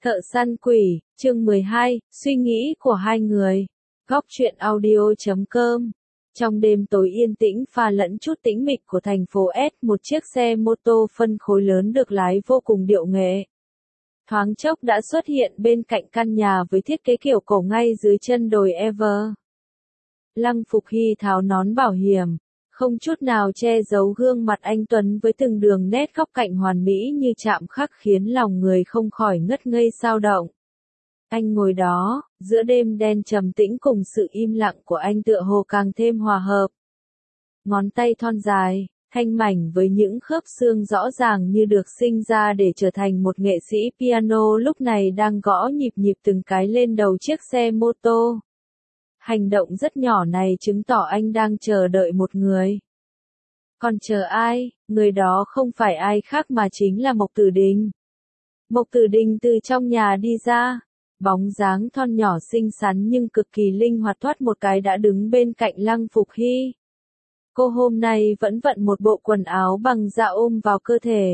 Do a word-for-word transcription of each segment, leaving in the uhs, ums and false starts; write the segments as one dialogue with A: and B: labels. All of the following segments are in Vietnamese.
A: Thợ săn quỷ, chương mười hai, suy nghĩ của hai người. Góc truyện audio chấm com. Trong đêm tối yên tĩnh pha lẫn chút tĩnh mịch của thành phố S, một chiếc xe mô tô phân khối lớn được lái vô cùng điệu nghệ. Thoáng chốc đã xuất hiện bên cạnh căn nhà với thiết kế kiểu cổ ngay dưới chân đồi Ever. Lăng Phục Hy tháo nón bảo hiểm, không chút nào che giấu gương mặt anh tuấn với từng đường nét góc cạnh hoàn mỹ như chạm khắc khiến lòng người không khỏi ngất ngây xao động. Anh ngồi đó, giữa đêm đen trầm tĩnh cùng sự im lặng của anh tựa hồ càng thêm hòa hợp. Ngón tay thon dài, thanh mảnh với những khớp xương rõ ràng như được sinh ra để trở thành một nghệ sĩ piano lúc này đang gõ nhịp nhịp từng cái lên đầu chiếc xe mô tô. Hành động rất nhỏ này chứng tỏ anh đang chờ đợi một người. Còn chờ ai? Người đó không phải ai khác mà chính là Mộc Tử Đình. Mộc Tử Đình từ trong nhà đi ra, bóng dáng thon nhỏ xinh xắn nhưng cực kỳ linh hoạt thoát một cái đã đứng bên cạnh Lăng Phục Hy. Cô hôm nay vẫn vận một bộ quần áo bằng da ôm vào cơ thể.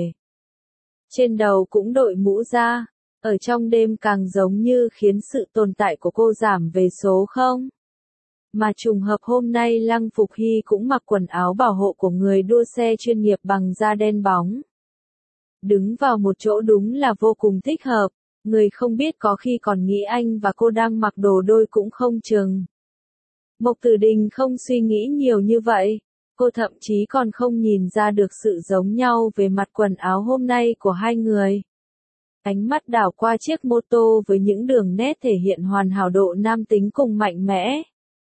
A: Trên đầu cũng đội mũ da, ở trong đêm càng giống như khiến sự tồn tại của cô giảm về số không. Mà trùng hợp hôm nay Lăng Phục Hy cũng mặc quần áo bảo hộ của người đua xe chuyên nghiệp bằng da đen bóng. Đứng vào một chỗ đúng là vô cùng thích hợp, người không biết có khi còn nghĩ anh và cô đang mặc đồ đôi cũng không chừng. Mộc Tử Đình không suy nghĩ nhiều như vậy, cô thậm chí còn không nhìn ra được sự giống nhau về mặt quần áo hôm nay của hai người. Ánh mắt đảo qua chiếc mô tô với những đường nét thể hiện hoàn hảo độ nam tính cùng mạnh mẽ.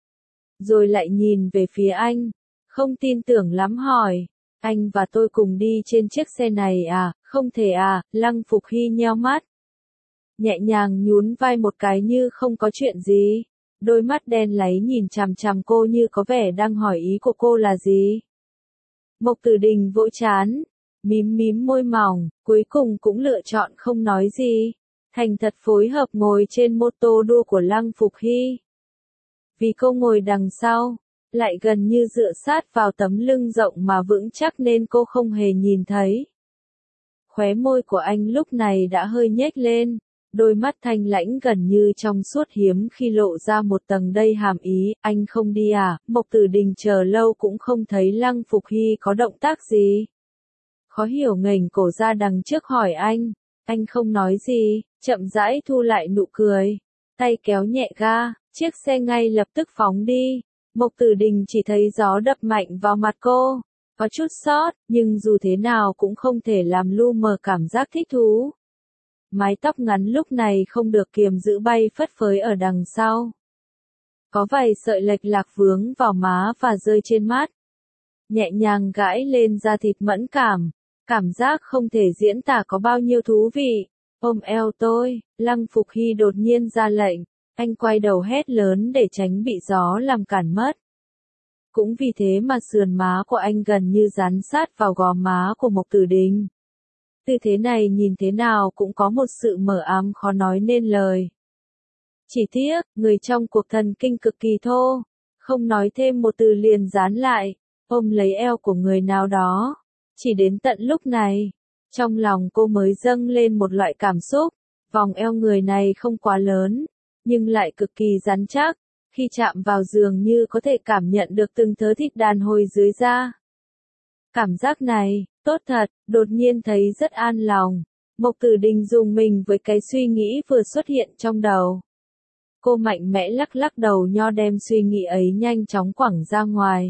A: Rồi lại nhìn về phía anh, không tin tưởng lắm hỏi, anh và tôi cùng đi trên chiếc xe này à? Không thể à? Lăng Phục Hy nheo mắt, nhẹ nhàng nhún vai một cái như không có chuyện gì, đôi mắt đen láy nhìn chằm chằm cô như có vẻ đang hỏi ý của cô là gì. Mộc Tử Đình vỗ trán, mím mím môi mỏng, cuối cùng cũng lựa chọn không nói gì, thành thật phối hợp ngồi trên mô tô đua của Lăng Phục Hy. Vì cô ngồi đằng sau, lại gần như dựa sát vào tấm lưng rộng mà vững chắc nên cô không hề nhìn thấy. Khóe môi của anh lúc này đã hơi nhếch lên, đôi mắt thanh lãnh gần như trong suốt hiếm khi lộ ra một tầng đầy hàm ý. Anh không đi à? Mộc Tử Đình chờ lâu cũng không thấy Lăng Phục Hy có động tác gì. Khó hiểu nghềnh cổ ra đằng trước hỏi anh, anh không nói gì, chậm rãi thu lại nụ cười, tay kéo nhẹ ga. Chiếc xe ngay lập tức phóng đi. Mộc Tử Đình chỉ thấy gió đập mạnh vào mặt cô, có chút sót, nhưng dù thế nào cũng không thể làm lu mờ cảm giác thích thú. Mái tóc ngắn lúc này không được kiềm giữ bay phất phới ở đằng sau. Có vài sợi lệch lạc vướng vào má và rơi trên mắt. Nhẹ nhàng gãi lên da thịt mẫn cảm, cảm giác không thể diễn tả có bao nhiêu thú vị. Ôm eo tôi, Lăng Phục Hy đột nhiên ra lệnh. Anh quay đầu hét lớn để tránh bị gió làm cản mất. Cũng vì thế mà sườn má của anh gần như dán sát vào gò má của Mộc Tử Đình. Tư thế này nhìn thế nào cũng có một sự mờ ám khó nói nên lời. Chỉ tiếc, người trong cuộc thần kinh cực kỳ thô, không nói thêm một từ liền dán lại, ôm lấy eo của người nào đó. Chỉ đến tận lúc này, trong lòng cô mới dâng lên một loại cảm xúc, vòng eo người này không quá lớn, nhưng lại cực kỳ rắn chắc, khi chạm vào giường như có thể cảm nhận được từng thớ thịt đàn hồi dưới da. Cảm giác này, tốt thật, đột nhiên thấy rất an lòng. Mộc Tử Đình rùng mình với cái suy nghĩ vừa xuất hiện trong đầu. Cô mạnh mẽ lắc lắc đầu nho đem suy nghĩ ấy nhanh chóng quẳng ra ngoài.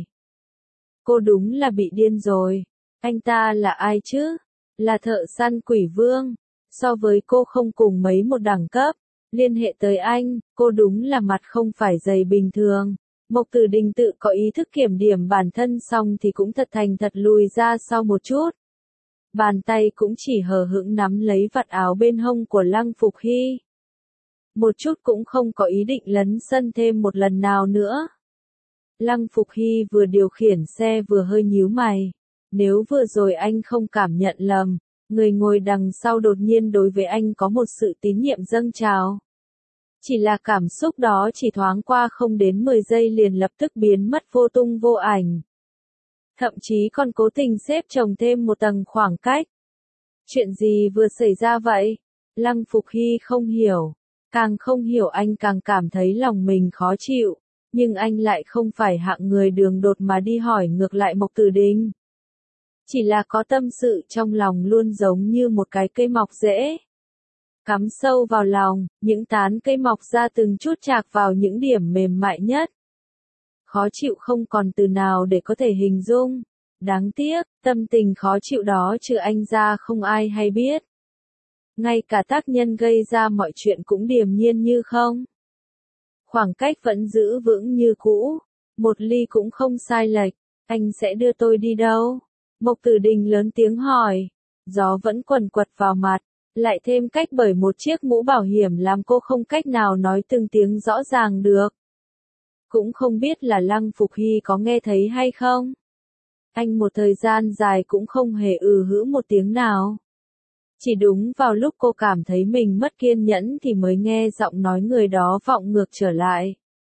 A: Cô đúng là bị điên rồi. Anh ta là ai chứ? Là thợ săn quỷ vương. So với cô không cùng mấy một đẳng cấp. Liên hệ tới anh, cô đúng là mặt không phải dày bình thường. Mộc Tử Đình tự có ý thức kiểm điểm bản thân xong thì cũng thật thành thật lùi ra sau một chút. Bàn tay cũng chỉ hờ hững nắm lấy vạt áo bên hông của Lăng Phục Hy. Một chút cũng không có ý định lấn sân thêm một lần nào nữa. Lăng Phục Hy vừa điều khiển xe vừa hơi nhíu mày. Nếu vừa rồi anh không cảm nhận lầm, người ngồi đằng sau đột nhiên đối với anh có một sự tín nhiệm dâng trào. Chỉ là cảm xúc đó chỉ thoáng qua không đến mười giây liền lập tức biến mất vô tung vô ảnh. Thậm chí còn cố tình xếp chồng thêm một tầng khoảng cách. Chuyện gì vừa xảy ra vậy? Lăng Phục Hy không hiểu. Càng không hiểu anh càng cảm thấy lòng mình khó chịu. Nhưng anh lại không phải hạng người đường đột mà đi hỏi ngược lại Mộc Tử Đình. Chỉ là có tâm sự trong lòng luôn giống như một cái cây mọc rễ. Cắm sâu vào lòng, những tán cây mọc ra từng chút chạc vào những điểm mềm mại nhất. Khó chịu không còn từ nào để có thể hình dung. Đáng tiếc, tâm tình khó chịu đó trừ anh ra không ai hay biết. Ngay cả tác nhân gây ra mọi chuyện cũng điềm nhiên như không. Khoảng cách vẫn giữ vững như cũ. Một ly cũng không sai lệch. Anh sẽ đưa tôi đi đâu? Mộc Tử Đình lớn tiếng hỏi. Gió vẫn quần quật vào mặt. Lại thêm cách bởi một chiếc mũ bảo hiểm làm cô không cách nào nói từng tiếng rõ ràng được. Cũng không biết là Lăng Phục Hy có nghe thấy hay không. Anh một thời gian dài cũng không hề ừ hữ một tiếng nào. Chỉ đúng vào lúc cô cảm thấy mình mất kiên nhẫn thì mới nghe giọng nói người đó vọng ngược trở lại.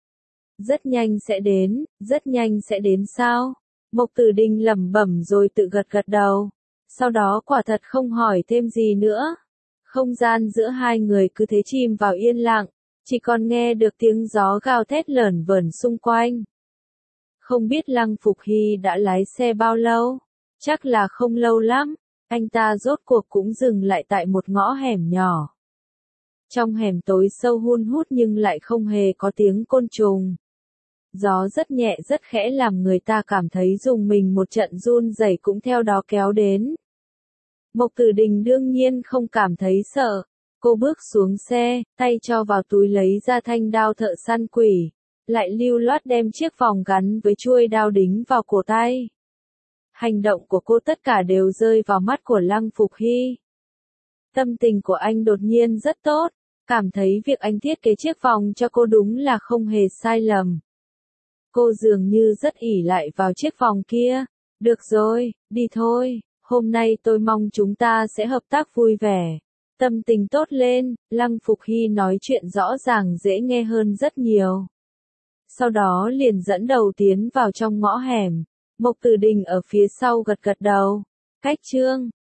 A: Rất nhanh sẽ đến, rất nhanh sẽ đến sao? Mộc Tử Đình lẩm bẩm rồi tự gật gật đầu. Sau đó quả thật không hỏi thêm gì nữa. Không gian giữa hai người cứ thế chìm vào yên lặng, chỉ còn nghe được tiếng gió gào thét lởn vởn xung quanh. Không biết Lăng Phục Hy đã lái xe bao lâu? Chắc là không lâu lắm. Anh ta rốt cuộc cũng dừng lại tại một ngõ hẻm nhỏ. Trong hẻm tối sâu hun hút nhưng lại không hề có tiếng côn trùng. Gió rất nhẹ rất khẽ làm người ta cảm thấy rùng mình, một trận run rẩy cũng theo đó kéo đến. Mộc Tử Đình đương nhiên không cảm thấy sợ. Cô bước xuống xe, tay cho vào túi lấy ra thanh đao thợ săn quỷ. Lại lưu loát đem chiếc vòng gắn với chuôi đao đính vào cổ tay. Hành động của cô tất cả đều rơi vào mắt của Lăng Phục Hy. Tâm tình của anh đột nhiên rất tốt. Cảm thấy việc anh thiết kế chiếc vòng cho cô đúng là không hề sai lầm. Cô dường như rất ỷ lại vào chiếc vòng kia. Được rồi, đi thôi. Hôm nay tôi mong chúng ta sẽ hợp tác vui vẻ. Tâm tình tốt lên, Lăng Phục Hy nói chuyện rõ ràng dễ nghe hơn rất nhiều. Sau đó liền dẫn đầu tiến vào trong ngõ hẻm. Mộc Tử Đình ở phía sau gật gật đầu. Cách chương